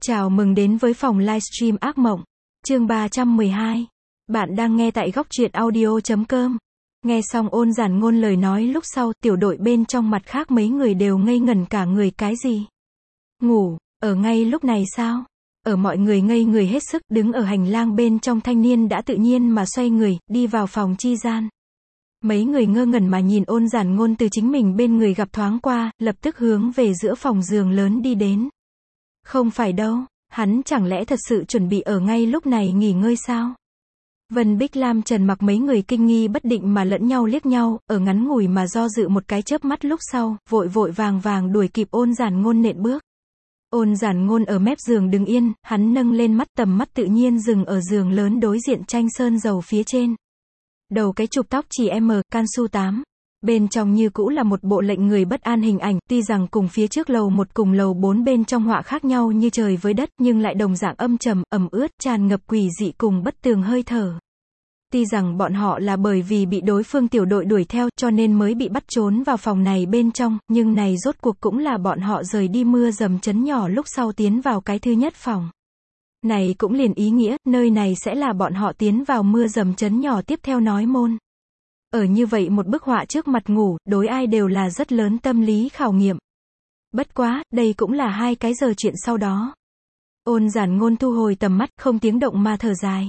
Chào mừng đến với phòng livestream ác mộng. Chương 312. Bạn đang nghe tại góc truyện audio.com. Nghe xong Ôn Giản Ngôn lời nói lúc sau, tiểu đội bên trong mặt khác mấy người đều ngây ngẩn cả người. Cái gì? Ngủ, ở ngay lúc này sao? Ở mọi người ngây người hết sức, đứng ở hành lang bên trong thanh niên đã tự nhiên mà xoay người, đi vào phòng chi gian. Mấy người ngơ ngẩn mà nhìn Ôn Giản Ngôn từ chính mình bên người gặp thoáng qua, lập tức hướng về giữa phòng giường lớn đi đến. Không phải đâu, hắn chẳng lẽ thật sự chuẩn bị ở ngay lúc này nghỉ ngơi sao? Vân Bích Lam Trần Mặc mấy người kinh nghi bất định mà lẫn nhau liếc nhau, ở ngắn ngủi mà do dự một cái chớp mắt lúc sau, vội vội vàng vàng đuổi kịp Ôn Giản Ngôn nện bước. Ôn Giản Ngôn ở mép giường đứng yên, hắn nâng lên mắt, tầm mắt tự nhiên dừng ở giường lớn đối diện tranh sơn dầu phía trên. Đầu cái chụp tóc chỉ can su 8. Bên trong như cũ là một bộ lệnh người bất an hình ảnh, tuy rằng cùng phía trước lầu 1 cùng lầu 4 bên trong họa khác nhau như trời với đất, nhưng lại đồng dạng âm trầm, ẩm ướt, tràn ngập quỷ dị cùng bất tường hơi thở. Tuy rằng bọn họ là bởi vì bị đối phương tiểu đội đuổi theo, cho nên mới bị bắt trốn vào phòng này bên trong, nhưng này rốt cuộc cũng là bọn họ rời đi mưa dầm chấn nhỏ lúc sau tiến vào cái thứ nhất phòng. Này cũng liền ý nghĩa, nơi này sẽ là bọn họ tiến vào mưa dầm chấn nhỏ tiếp theo nói môn. Ở như vậy một bức họa trước mặt ngủ, đối ai đều là rất lớn tâm lý khảo nghiệm. Bất quá, đây cũng là 2 cái giờ chuyện sau đó. Ôn Giản Ngôn thu hồi tầm mắt, không tiếng động mà thở dài.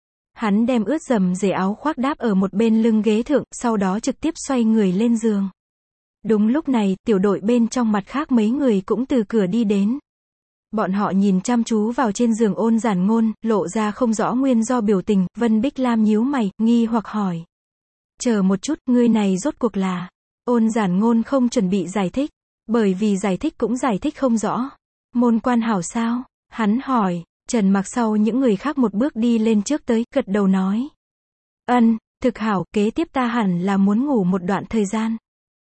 Hắn đem ướt rầm rề áo khoác đáp ở một bên lưng ghế thượng, sau đó trực tiếp xoay người lên giường. Đúng lúc này, tiểu đội bên trong mặt khác mấy người cũng từ cửa đi đến. Bọn họ nhìn chăm chú vào trên giường Ôn Giản Ngôn, lộ ra không rõ nguyên do biểu tình. Vân Bích Lam nhíu mày, nghi hoặc hỏi. Chờ một chút, ngươi này rốt cuộc là... Ôn Giản Ngôn không chuẩn bị giải thích, bởi vì giải thích cũng giải thích không rõ. Môn quan hảo sao? Hắn hỏi. Trần Mặc sau những người khác một bước đi lên trước tới, gật đầu nói. Thực hảo, kế tiếp ta hẳn là muốn ngủ một đoạn thời gian.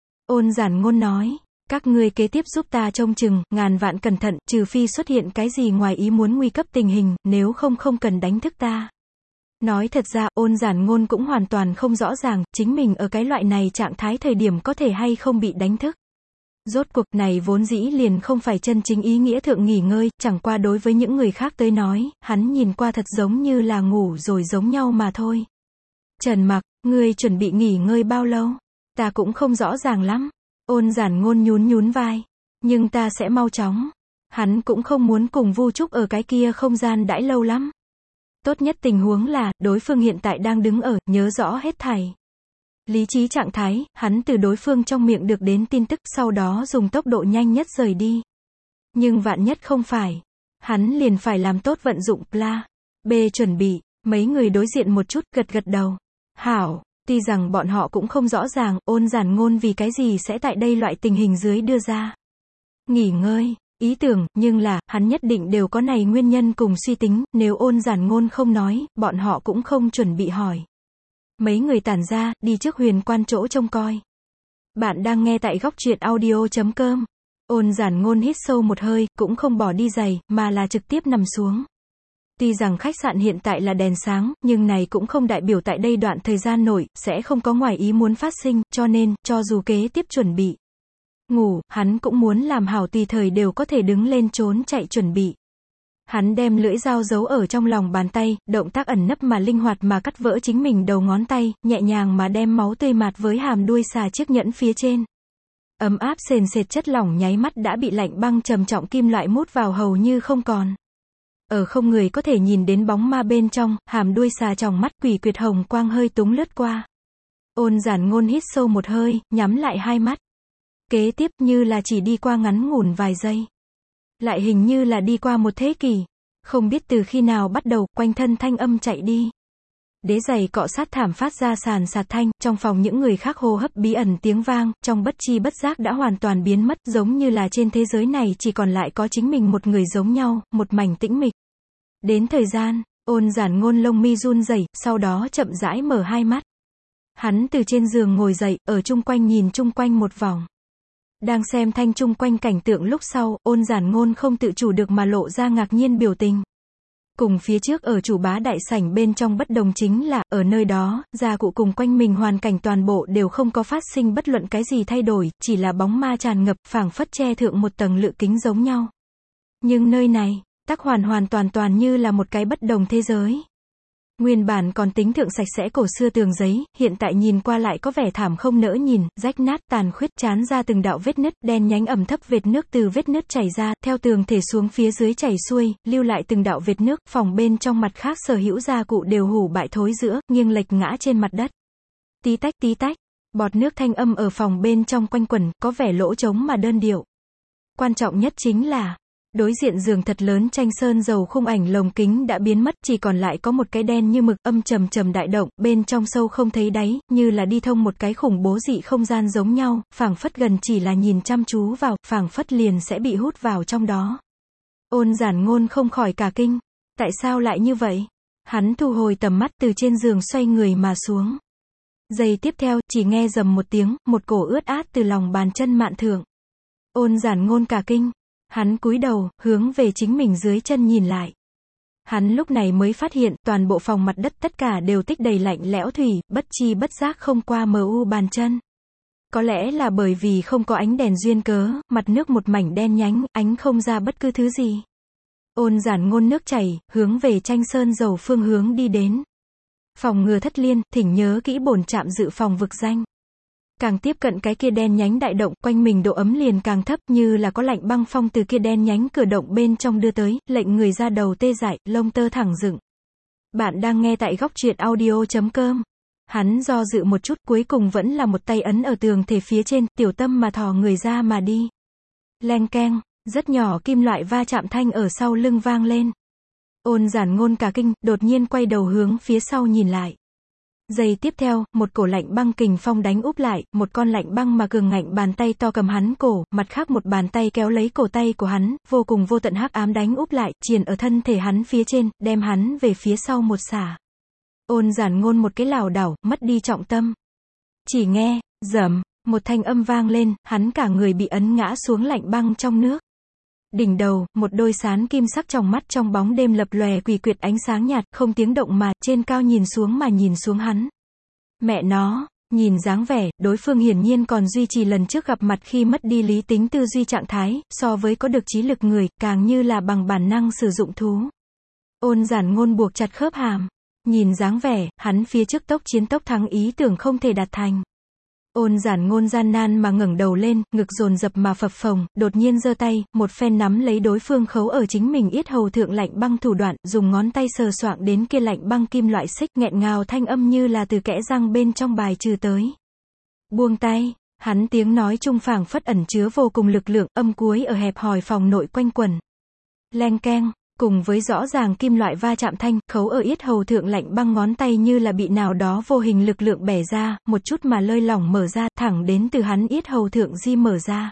Ôn Giản Ngôn nói. Các ngươi kế tiếp giúp ta trông chừng, ngàn vạn cẩn thận, trừ phi xuất hiện cái gì ngoài ý muốn nguy cấp tình hình, nếu không cần đánh thức ta. Nói thật ra, Ôn Giản Ngôn cũng hoàn toàn không rõ ràng, chính mình ở cái loại này trạng thái thời điểm có thể hay không bị đánh thức. Rốt cuộc này vốn dĩ liền không phải chân chính ý nghĩa thượng nghỉ ngơi, chẳng qua đối với những người khác tới nói, hắn nhìn qua thật giống như là ngủ rồi giống nhau mà thôi. Trần Mặc, ngươi chuẩn bị nghỉ ngơi bao lâu? Ta cũng không rõ ràng lắm. Ôn Giản Ngôn nhún vai. Nhưng ta sẽ mau chóng. Hắn cũng không muốn cùng Vu Trúc ở cái kia không gian đãi lâu lắm. Tốt nhất tình huống là, đối phương hiện tại đang đứng ở, nhớ rõ hết thảy. Lý trí trạng thái, hắn từ đối phương trong miệng được đến tin tức, sau đó dùng tốc độ nhanh nhất rời đi. Nhưng vạn nhất không phải. Hắn liền phải làm tốt vận dụng plan B chuẩn bị. Mấy người đối diện một chút, gật đầu. Hảo, tuy rằng bọn họ cũng không rõ ràng, Ôn Giản Ngôn vì cái gì sẽ tại đây loại tình hình dưới đưa ra nghỉ ngơi ý tưởng, nhưng là, hắn nhất định đều có này nguyên nhân cùng suy tính, nếu Ôn Giản Ngôn không nói, bọn họ cũng không chuẩn bị hỏi. Mấy người tản ra, đi trước huyền quan chỗ trông coi. Bạn đang nghe tại góc truyện audio.com. Ôn Giản Ngôn hít sâu một hơi, cũng không bỏ đi giày, mà là trực tiếp nằm xuống. Tuy rằng khách sạn hiện tại là đèn sáng, nhưng này cũng không đại biểu tại đây đoạn thời gian nội, sẽ không có ngoài ý muốn phát sinh, cho nên, cho dù kế tiếp chuẩn bị ngủ, hắn cũng muốn làm hảo tùy thời đều có thể đứng lên trốn chạy chuẩn bị. Hắn đem lưỡi dao giấu ở trong lòng bàn tay, động tác ẩn nấp mà linh hoạt mà cắt vỡ chính mình đầu ngón tay, nhẹ nhàng mà đem máu tươi mạt với hàm đuôi xà chiếc nhẫn phía trên. Ấm áp sền sệt chất lỏng nháy mắt đã bị lạnh băng trầm trọng kim loại mút vào hầu như không còn. Ở không người có thể nhìn đến bóng ma bên trong, hàm đuôi xà tròng mắt quỷ quyệt hồng quang hơi túng lướt qua. Ôn Giản Ngôn hít sâu một hơi, nhắm lại hai mắt. Kế tiếp như là chỉ đi qua ngắn ngủn vài giây. Lại hình như là đi qua một thế kỷ. Không biết từ khi nào bắt đầu, quanh thân thanh âm chạy đi. Đế giày cọ sát thảm phát ra sàn sạt thanh, trong phòng những người khác hô hấp bí ẩn tiếng vang, trong bất chi bất giác đã hoàn toàn biến mất, giống như là trên thế giới này chỉ còn lại có chính mình một người giống nhau, một mảnh tĩnh mịch. Đến thời gian, Ôn Giản Ngôn lông mi run rẩy, sau đó chậm rãi mở hai mắt. Hắn từ trên giường ngồi dậy, ở chung quanh nhìn chung quanh một vòng. Đang xem thanh chung quanh cảnh tượng lúc sau, Ôn Giản Ngôn không tự chủ được mà lộ ra ngạc nhiên biểu tình. Cùng phía trước ở chủ bá đại sảnh bên trong bất đồng chính là, ở nơi đó, gia cụ cùng quanh mình hoàn cảnh toàn bộ đều không có phát sinh bất luận cái gì thay đổi, chỉ là bóng ma tràn ngập, phảng phất che thượng một tầng lự kính giống nhau. Nhưng nơi này, tắc hoàn hoàn toàn toàn như là một cái bất đồng thế giới. Nguyên bản còn tính thượng sạch sẽ cổ xưa tường giấy, hiện tại nhìn qua lại có vẻ thảm không nỡ nhìn, rách nát, tàn khuyết, trán ra từng đạo vết nứt, đen nhánh ẩm thấp vệt nước từ vết nứt chảy ra, theo tường thể xuống phía dưới chảy xuôi, lưu lại từng đạo vệt nước, phòng bên trong mặt khác sở hữu gia cụ đều hủ bại thối rữa, nghiêng lệch ngã trên mặt đất. Tí tách, bọt nước thanh âm ở phòng bên trong quanh quẩn, có vẻ lỗ trống mà đơn điệu. Quan trọng nhất chính là, đối diện giường thật lớn tranh sơn dầu khung ảnh lồng kính đã biến mất, chỉ còn lại có một cái đen như mực, âm trầm trầm đại động, bên trong sâu không thấy đáy, như là đi thông một cái khủng bố dị không gian giống nhau, phảng phất gần chỉ là nhìn chăm chú vào, phảng phất liền sẽ bị hút vào trong đó. Ôn Giản Ngôn không khỏi cả kinh. Tại sao lại như vậy? Hắn thu hồi tầm mắt từ trên giường xoay người mà xuống. Giây tiếp theo, chỉ nghe rầm một tiếng, một cổ ướt át từ lòng bàn chân mạn thượng. Ôn Giản Ngôn cả kinh. Hắn cúi đầu, hướng về chính mình dưới chân nhìn lại. Hắn lúc này mới phát hiện, toàn bộ phòng mặt đất tất cả đều tích đầy lạnh lẽo thủy, bất chi bất giác không qua mờ u bàn chân. Có lẽ là bởi vì không có ánh đèn duyên cớ, mặt nước một mảnh đen nhánh, ánh không ra bất cứ thứ gì. Ôn Giản Ngôn nước chảy, hướng về tranh sơn dầu phương hướng đi đến. Phòng ngừa thất liên, thỉnh nhớ kỹ bổn trạm dự phòng vực danh. Càng tiếp cận cái kia đen nhánh đại động, quanh mình độ ấm liền càng thấp, như là có lạnh băng phong từ kia đen nhánh cửa động bên trong đưa tới, lệnh người ra đầu tê dại, lông tơ thẳng dựng. Bạn đang nghe tại góc truyện audio.com. Hắn do dự một chút, cuối cùng vẫn là một tay ấn ở tường thể phía trên, tiểu tâm mà thò người ra mà đi. Leng keng, rất nhỏ kim loại va chạm thanh ở sau lưng vang lên. Ôn Giản Ngôn cả kinh, đột nhiên quay đầu hướng phía sau nhìn lại. Giây tiếp theo, một cổ lạnh băng kình phong đánh úp lại, một con lạnh băng mà cường ngạnh bàn tay to cầm hắn cổ, mặt khác một bàn tay kéo lấy cổ tay của hắn, vô cùng vô tận hắc ám đánh úp lại, triền ở thân thể hắn phía trên, đem hắn về phía sau một xả. Ôn Giản Ngôn một cái lảo đảo, mất đi trọng tâm. Chỉ nghe, rầm, một thanh âm vang lên, hắn cả người bị ấn ngã xuống lạnh băng trong nước. Đỉnh đầu, một đôi sán kim sắc tròng mắt trong bóng đêm lập lòe quỷ quyệt ánh sáng nhạt, không tiếng động mà, trên cao nhìn xuống hắn. Mẹ nó, nhìn dáng vẻ, đối phương hiển nhiên còn duy trì lần trước gặp mặt khi mất đi lý tính tư duy trạng thái, so với có được trí lực người, càng như là bằng bản năng sử dụng thú. Ôn Giản Ngôn buộc chặt khớp hàm. Nhìn dáng vẻ, hắn phía trước tốc chiến tốc thắng ý tưởng không thể đạt thành. Ôn Giản Ngôn gian nan mà ngẩng đầu lên, ngực dồn dập mà phập phồng, đột nhiên giơ tay, một phen nắm lấy đối phương khấu ở chính mình yết hầu thượng lạnh băng thủ đoạn, dùng ngón tay sờ soạng đến kia lạnh băng kim loại xích, nghẹn ngào thanh âm như là từ kẽ răng bên trong bài trừ tới. Buông tay, hắn tiếng nói trung phảng phất ẩn chứa vô cùng lực lượng, âm cuối ở hẹp hòi phòng nội quanh quẩn. Leng keng. Cùng với rõ ràng kim loại va chạm thanh, khấu ở yết hầu thượng lạnh băng ngón tay như là bị nào đó vô hình lực lượng bẻ ra, một chút mà lơi lỏng mở ra, thẳng đến từ hắn yết hầu thượng di mở ra.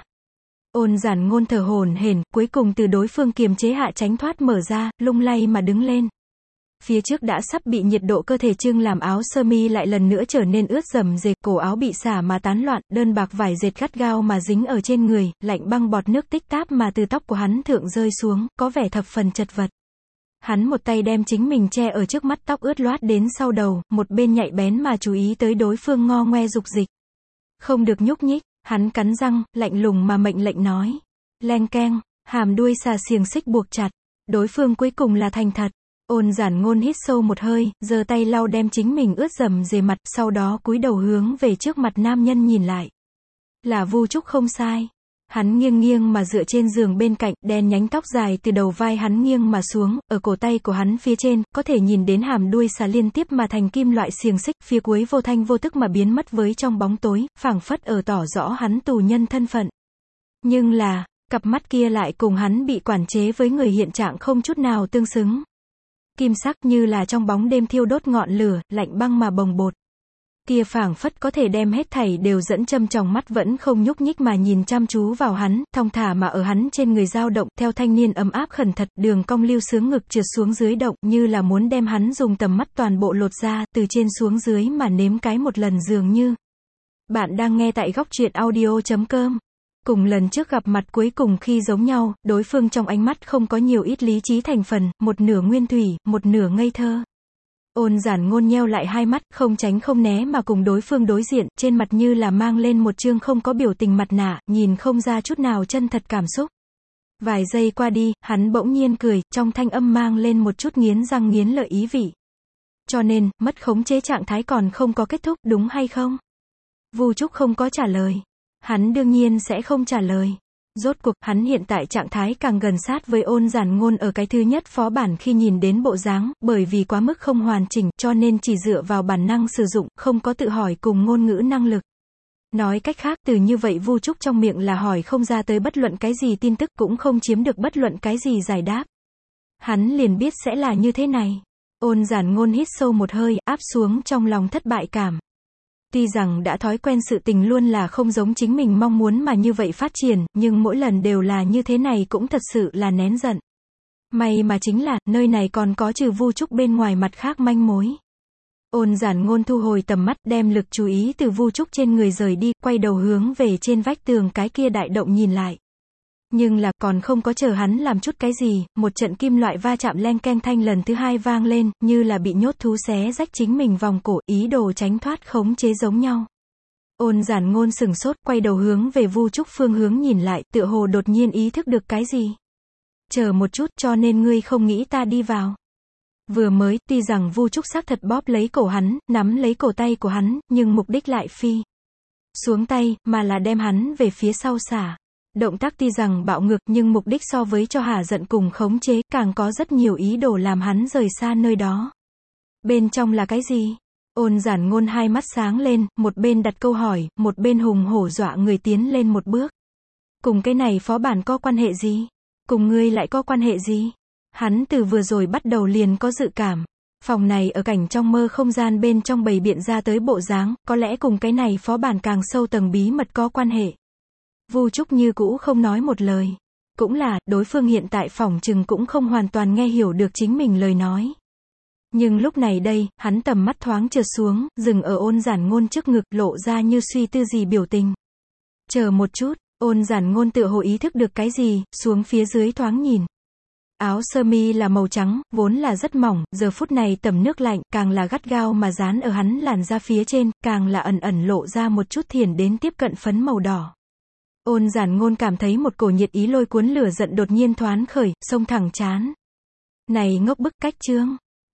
Ôn Giản Ngôn thở hổn hển, cuối cùng từ đối phương kiềm chế hạ tránh thoát mở ra, lung lay mà đứng lên. Phía trước đã sắp bị nhiệt độ cơ thể trưng làm áo sơ mi lại lần nữa trở nên ướt rầm rề, cổ áo bị xả mà tán loạn, đơn bạc vải dệt gắt gao mà dính ở trên người, lạnh băng bọt nước tích táp mà từ tóc của hắn thượng rơi xuống, có vẻ thập phần chật vật. Hắn một tay đem chính mình che ở trước mắt, tóc ướt loát đến sau đầu, một bên nhạy bén mà chú ý tới đối phương ngo ngoe dục dịch. Không được nhúc nhích, hắn cắn răng, lạnh lùng mà mệnh lệnh nói. Leng keng, hàm đuôi xà xiềng xích buộc chặt. Đối phương cuối cùng là thành thật. Ôn Giản Ngôn hít sâu một hơi, giơ tay lau đem chính mình ướt rầm rề mặt, sau đó cúi đầu hướng về trước mặt nam nhân nhìn lại. Là Vu Trúc không sai. Hắn nghiêng nghiêng mà dựa trên giường bên cạnh, đen nhánh tóc dài từ đầu vai hắn nghiêng mà xuống, ở cổ tay của hắn phía trên, có thể nhìn đến hàm đuôi xà liên tiếp mà thành kim loại xiềng xích, phía cuối vô thanh vô tức mà biến mất với trong bóng tối, phảng phất ở tỏ rõ hắn tù nhân thân phận. Nhưng là, cặp mắt kia lại cùng hắn bị quản chế với người hiện trạng không chút nào tương xứng. Kim sắc như là trong bóng đêm thiêu đốt ngọn lửa, lạnh băng mà bồng bột. Kia phảng phất có thể đem hết thảy đều dẫn châm trong mắt vẫn không nhúc nhích mà nhìn chăm chú vào hắn, thong thả mà ở hắn trên người dao động, theo thanh niên ấm áp khẩn thật, đường cong lưu sướng ngực trượt xuống dưới động, như là muốn đem hắn dùng tầm mắt toàn bộ lột ra, từ trên xuống dưới mà nếm cái một lần dường như. Bạn đang nghe tại góc truyện audio.com. Cùng lần trước gặp mặt cuối cùng khi giống nhau, đối phương trong ánh mắt không có nhiều ít lý trí thành phần, một nửa nguyên thủy, một nửa ngây thơ. Ôn Giản Ngôn nheo lại hai mắt, không tránh không né mà cùng đối phương đối diện, trên mặt như là mang lên một trương không có biểu tình mặt nạ, nhìn không ra chút nào chân thật cảm xúc. Vài giây qua đi, hắn bỗng nhiên cười, trong thanh âm mang lên một chút nghiến răng nghiến lợi ý vị. Cho nên, mất khống chế trạng thái còn không có kết thúc, đúng hay không? Vu Trúc không có trả lời. Hắn đương nhiên sẽ không trả lời. Rốt cuộc, hắn hiện tại trạng thái càng gần sát với Ôn Giản Ngôn ở cái thứ nhất phó bản khi nhìn đến bộ dáng, bởi vì quá mức không hoàn chỉnh, cho nên chỉ dựa vào bản năng sử dụng, không có tự hỏi cùng ngôn ngữ năng lực. Nói cách khác, từ như vậy Vu Trúc trong miệng là hỏi không ra tới bất luận cái gì tin tức, cũng không chiếm được bất luận cái gì giải đáp. Hắn liền biết sẽ là như thế này. Ôn Giản Ngôn hít sâu một hơi, áp xuống trong lòng thất bại cảm. Tuy rằng đã thói quen sự tình luôn là không giống chính mình mong muốn mà như vậy phát triển, nhưng mỗi lần đều là như thế này cũng thật sự là nén giận. May mà chính là, nơi này còn có trừ Vu Trúc bên ngoài mặt khác manh mối. Ôn Giản Ngôn thu hồi tầm mắt, đem lực chú ý từ Vu Trúc trên người rời đi, quay đầu hướng về trên vách tường cái kia đại động nhìn lại. Nhưng là, còn không có chờ hắn làm chút cái gì, một trận kim loại va chạm len keng thanh lần thứ hai vang lên, như là bị nhốt thú xé rách chính mình vòng cổ, ý đồ tránh thoát khống chế giống nhau. Ôn Giản Ngôn sửng sốt, quay đầu hướng về Vu Trúc phương hướng nhìn lại, tựa hồ đột nhiên ý thức được cái gì. Chờ một chút, cho nên ngươi không nghĩ ta đi vào. Vừa mới, tuy rằng Vu Trúc xác thật bóp lấy cổ hắn, nắm lấy cổ tay của hắn, nhưng mục đích lại phi xuống tay, mà là đem hắn về phía sau xả. Động tác tuy rằng bạo ngược nhưng mục đích so với cho hả giận cùng khống chế, càng có rất nhiều ý đồ làm hắn rời xa nơi đó. Bên trong là cái gì? Ôn Giản Ngôn hai mắt sáng lên, một bên đặt câu hỏi, một bên hùng hổ dọa người tiến lên một bước. Cùng cái này phó bản có quan hệ gì? Cùng ngươi lại có quan hệ gì? Hắn từ vừa rồi bắt đầu liền có dự cảm. Phòng này ở cảnh trong mơ không gian bên trong bày biện ra tới bộ dáng, có lẽ cùng cái này phó bản càng sâu tầng bí mật có quan hệ. Vu Trúc như cũ không nói một lời. Cũng là, đối phương hiện tại phỏng chừng cũng không hoàn toàn nghe hiểu được chính mình lời nói. Nhưng lúc này đây, hắn tầm mắt thoáng trượt xuống, dừng ở Ôn Giản Ngôn trước ngực, lộ ra như suy tư gì biểu tình. Chờ một chút, Ôn Giản Ngôn tựa hồ ý thức được cái gì, xuống phía dưới thoáng nhìn. Áo sơ mi là màu trắng, vốn là rất mỏng, giờ phút này tầm nước lạnh, càng là gắt gao mà dán ở hắn làn da phía trên, càng là ẩn ẩn lộ ra một chút thiển đến tiếp cận phấn màu đỏ. Ôn Giản Ngôn cảm thấy một cổ nhiệt ý lôi cuốn lửa giận đột nhiên thoáng khởi, xông thẳng trán. Này ngốc bức cách trương.